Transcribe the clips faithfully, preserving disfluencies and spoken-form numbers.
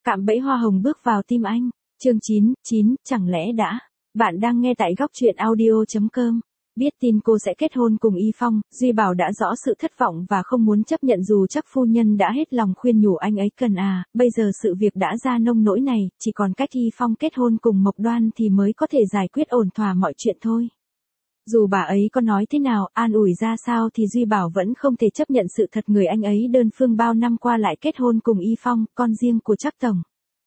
Cạm bẫy hoa hồng bước vào tim anh. Chương chín, chín, chẳng lẽ đã. Bạn đang nghe tại góc truyện audio chấm com. Biết tin cô sẽ kết hôn cùng Y Phong, Duy Bảo đã rõ sự thất vọng và không muốn chấp nhận dù chắc phu nhân đã hết lòng khuyên nhủ anh ấy cần à, bây giờ sự việc đã ra nông nỗi này, chỉ còn cách Y Phong kết hôn cùng Mộc Đoan thì mới có thể giải quyết ổn thỏa mọi chuyện thôi. Dù bà ấy có nói thế nào, an ủi ra sao thì Duy Bảo vẫn không thể chấp nhận sự thật người anh ấy đơn phương bao năm qua lại kết hôn cùng Y Phong, con riêng của Trác tổng.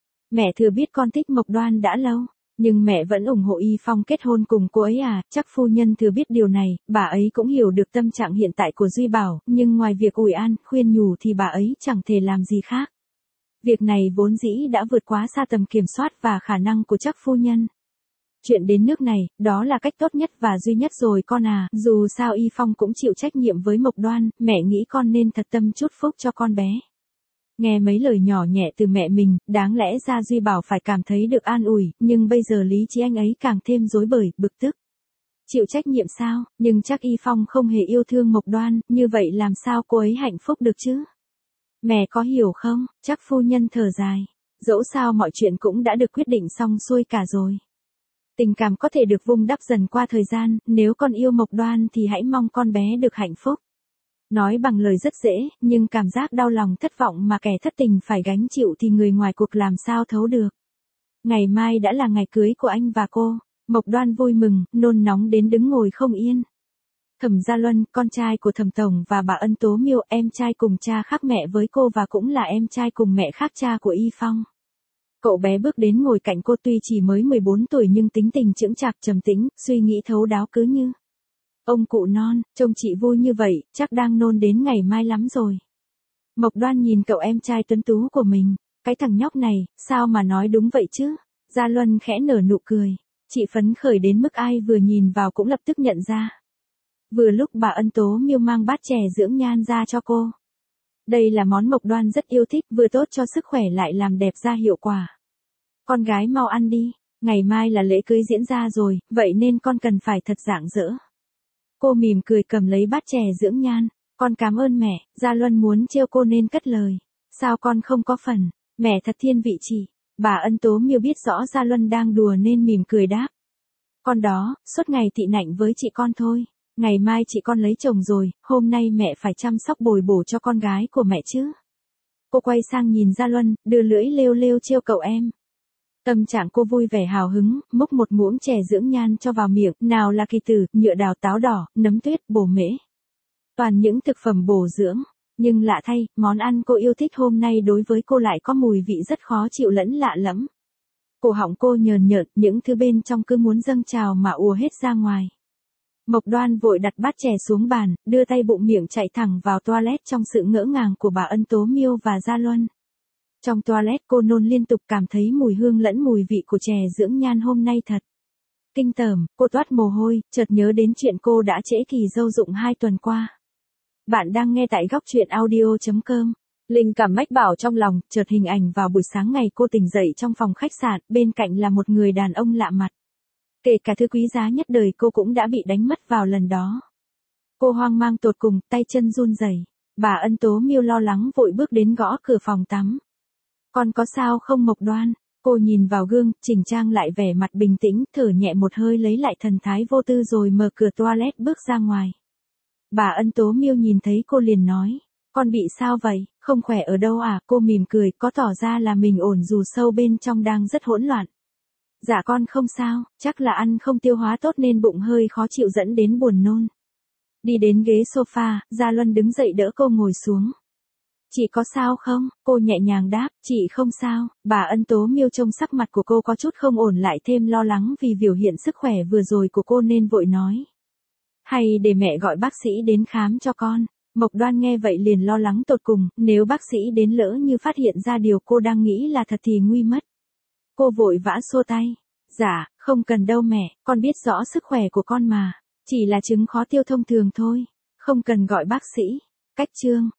Mẹ thừa biết con thích Mộc Đoan đã lâu, nhưng mẹ vẫn ủng hộ Y Phong kết hôn cùng cô ấy à, chắc phu nhân thừa biết điều này, bà ấy cũng hiểu được tâm trạng hiện tại của Duy Bảo, nhưng ngoài việc ủi an, khuyên nhủ thì bà ấy chẳng thể làm gì khác. Việc này vốn dĩ đã vượt quá xa tầm kiểm soát và khả năng của chắc phu nhân. Chuyện đến nước này, đó là cách tốt nhất và duy nhất rồi con à, dù sao Y Phong cũng chịu trách nhiệm với Mộc Đoan, mẹ nghĩ con nên thật tâm chúc phúc cho con bé. Nghe mấy lời nhỏ nhẹ từ mẹ mình, đáng lẽ ra Duy Bảo phải cảm thấy được an ủi, nhưng bây giờ lý trí anh ấy càng thêm rối bời, bực tức. Chịu trách nhiệm sao, nhưng chắc Y Phong không hề yêu thương Mộc Đoan, như vậy làm sao cô ấy hạnh phúc được chứ? Mẹ có hiểu không, chắc phu nhân thở dài. Dẫu sao mọi chuyện cũng đã được quyết định xong xuôi cả rồi. Tình cảm có thể được vun đắp dần qua thời gian, nếu con yêu Mộc Đoan thì hãy mong con bé được hạnh phúc. Nói bằng lời rất dễ, nhưng cảm giác đau lòng thất vọng mà kẻ thất tình phải gánh chịu thì người ngoài cuộc làm sao thấu được. Ngày mai đã là ngày cưới của anh và cô. Mộc Đoan vui mừng, nôn nóng đến đứng ngồi không yên. Thẩm Gia Luân, con trai của Thẩm tổng và bà Ân Tố Miêu, em trai cùng cha khác mẹ với cô và cũng là em trai cùng mẹ khác cha của Y Phong. Cậu bé bước đến ngồi cạnh cô tuy chỉ mới mười bốn tuổi nhưng tính tình chững chạc trầm tĩnh, suy nghĩ thấu đáo cứ như ông cụ non, trông chị vui như vậy, chắc đang nôn đến ngày mai lắm rồi. Mộc Đoan nhìn cậu em trai tuấn tú của mình, cái thằng nhóc này, sao mà nói đúng vậy chứ? Gia Luân khẽ nở nụ cười, chị phấn khởi đến mức ai vừa nhìn vào cũng lập tức nhận ra. Vừa lúc bà Ân Tố Miêu mang bát chè dưỡng nhan ra cho cô. Đây là món Mộc Đoan rất yêu thích, vừa tốt cho sức khỏe lại làm đẹp da hiệu quả. Con gái mau ăn đi, ngày mai là lễ cưới diễn ra rồi, vậy nên con cần phải thật rạng rỡ. Cô mỉm cười cầm lấy bát chè dưỡng nhan, con cảm ơn mẹ, Gia Luân muốn trêu cô nên cất lời. Sao con không có phần, mẹ thật thiên vị chị. Bà Ân Tố Miêu biết rõ Gia Luân đang đùa nên mỉm cười đáp. Con đó, suốt ngày tị nạnh với chị con thôi. Ngày mai chị con lấy chồng rồi, hôm nay mẹ phải chăm sóc bồi bổ cho con gái của mẹ chứ. Cô quay sang nhìn Gia Luân, đưa lưỡi lêu lêu trêu cậu em. Tâm trạng cô vui vẻ hào hứng, múc một muỗng chè dưỡng nhan cho vào miệng, nào là kỳ tử, nhựa đào, táo đỏ, nấm tuyết, bồ mễ. Toàn những thực phẩm bổ dưỡng, nhưng lạ thay, món ăn cô yêu thích hôm nay đối với cô lại có mùi vị rất khó chịu lẫn lạ lẫm. Cổ họng cô nhờn nhợt, những thứ bên trong cứ muốn dâng trào mà ùa hết ra ngoài. Mộc Đoan vội đặt bát chè xuống bàn, đưa tay bụng miệng chạy thẳng vào toilet trong sự ngỡ ngàng của bà Ân Tố Miêu và Gia Luân. Trong toilet cô nôn liên tục cảm thấy mùi hương lẫn mùi vị của chè dưỡng nhan hôm nay thật kinh tởm, cô toát mồ hôi, chợt nhớ đến chuyện cô đã trễ kỳ dâu dụng hai tuần qua. Bạn đang nghe tại góc truyện audio chấm com. Linh cảm mách bảo trong lòng, chợt hình ảnh vào buổi sáng ngày cô tỉnh dậy trong phòng khách sạn, bên cạnh là một người đàn ông lạ mặt. Kể cả thứ quý giá nhất đời cô cũng đã bị đánh mất vào lần đó. Cô hoang mang tột cùng, tay chân run rẩy. Bà Ân Tố Miêu lo lắng vội bước đến gõ cửa phòng tắm. Con có sao không Mộc Đoan? Cô nhìn vào gương, chỉnh trang lại vẻ mặt bình tĩnh, thở nhẹ một hơi lấy lại thần thái vô tư rồi mở cửa toilet bước ra ngoài. Bà Ân Tố Miêu nhìn thấy cô liền nói, con bị sao vậy, không khỏe ở đâu à? Cô mỉm cười, có tỏ ra là mình ổn dù sâu bên trong đang rất hỗn loạn. Dạ con không sao, chắc là ăn không tiêu hóa tốt nên bụng hơi khó chịu dẫn đến buồn nôn. Đi đến ghế sofa, Gia Luân đứng dậy đỡ cô ngồi xuống. Chị có sao không? Cô nhẹ nhàng đáp, chị không sao. Bà Ân Tố Miêu trông sắc mặt của cô có chút không ổn lại thêm lo lắng vì biểu hiện sức khỏe vừa rồi của cô nên vội nói. Hay để mẹ gọi bác sĩ đến khám cho con. Mộc Đoan nghe vậy liền lo lắng tột cùng, nếu bác sĩ đến lỡ như phát hiện ra điều cô đang nghĩ là thật thì nguy mất. Cô vội vã xua tay. Dạ, không cần đâu mẹ, con biết rõ sức khỏe của con mà. Chỉ là chứng khó tiêu thông thường thôi. Không cần gọi bác sĩ. Cách chương.